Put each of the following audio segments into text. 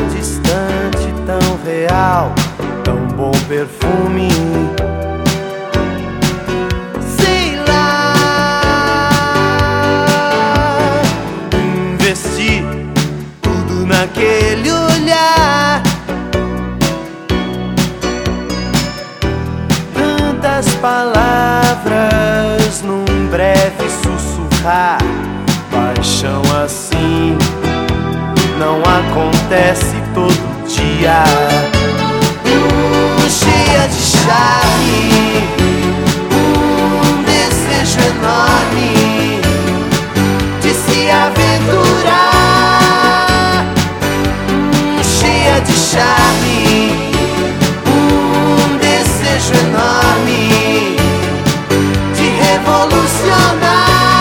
distante, tão real, tão bom perfume. Sei lá, investi tudo naquele olhar. Tantas palavras num breve sussurrar. Paixão assim não acontece todo dia. Cheia de charme, desejo enorme de se aventurar. Cheia de charme, desejo enorme de revolucionar.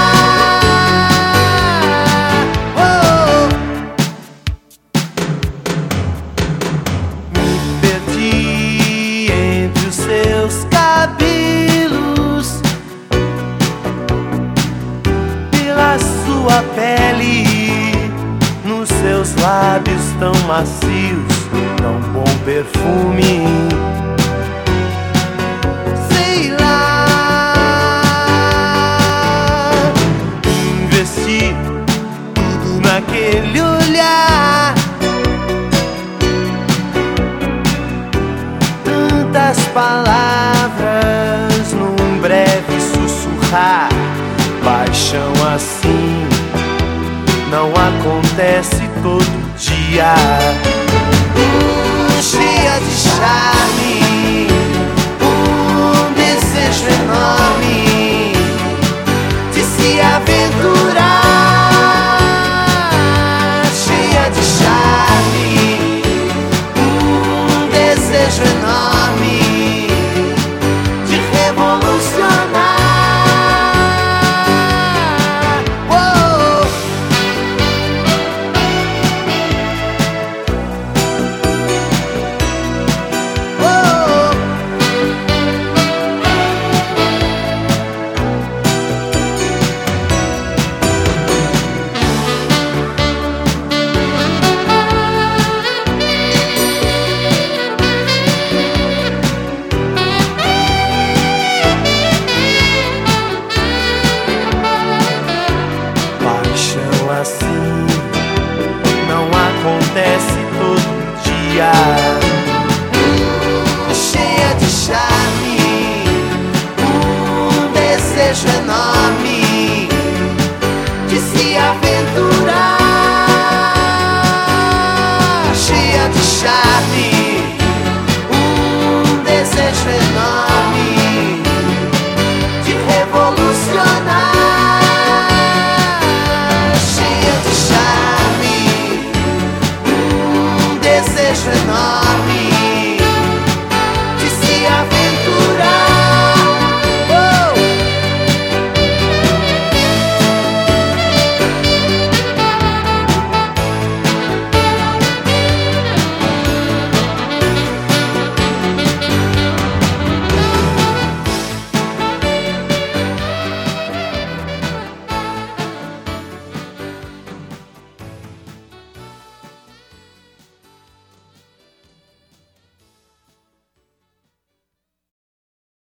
Seus cabelos, pela sua pele, nos seus lábios tão macios, tão bom perfume. Sei lá, investi tudo naquele olhar. Tantas palavras num breve sussurrar. Paixão assim não acontece todo dia. Cheia de charme, desejo enorme de se aventurar. Cheia de charme, desejo enorme de revolucionar. Assim não acontece todo dia. Cheia de charme, desejo enorme de se aventurar. Cheia de charme, desejo enorme de revolucionar. Desejo enorme